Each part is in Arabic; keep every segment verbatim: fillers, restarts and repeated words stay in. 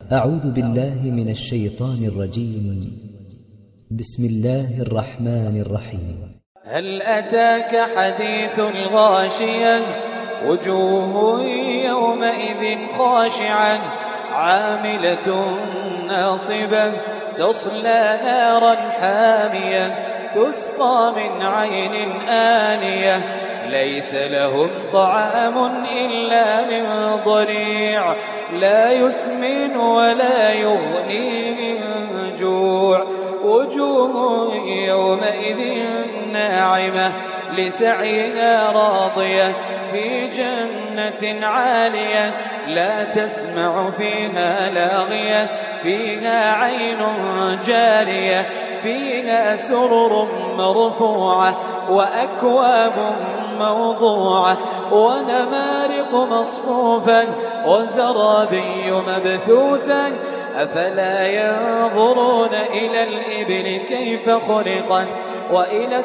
أعوذ بالله من الشيطان الرجيم. بسم الله الرحمن الرحيم. هل أتاك حديث الغاشية وجوه يومئذ خاشعة عاملة ناصبة تصلى نارا حامية تسقى من عين آنية ليس لهم طعام إلا من ضريع لا يسمن ولا يغني من جوع وجوه يومئذ ناعمة لسعيها راضية في جنة عالية لا تسمع فيها لاغية فيها عين جارية فيها سرر مرفوعة وأكواب موضوعة ونمارق مصفوفة وزرابي مبثوثة أفلا ينظرون إلى الإبل كيف خلقت وإلى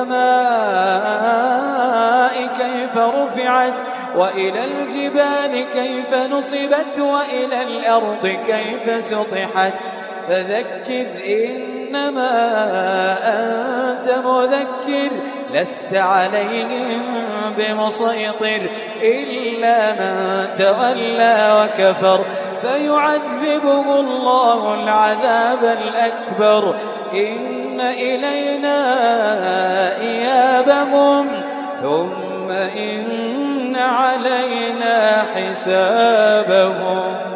السماء كيف رفعت وإلى الجبال كيف نصبت وإلى الأرض كيف سطحت فذكر إنما أنت مذكر لست عليهم بمسيطر إلا من تولى وكفر فيعذبه الله العذاب الأكبر إن إلينا إيابهم ثم إن علينا حسابهم.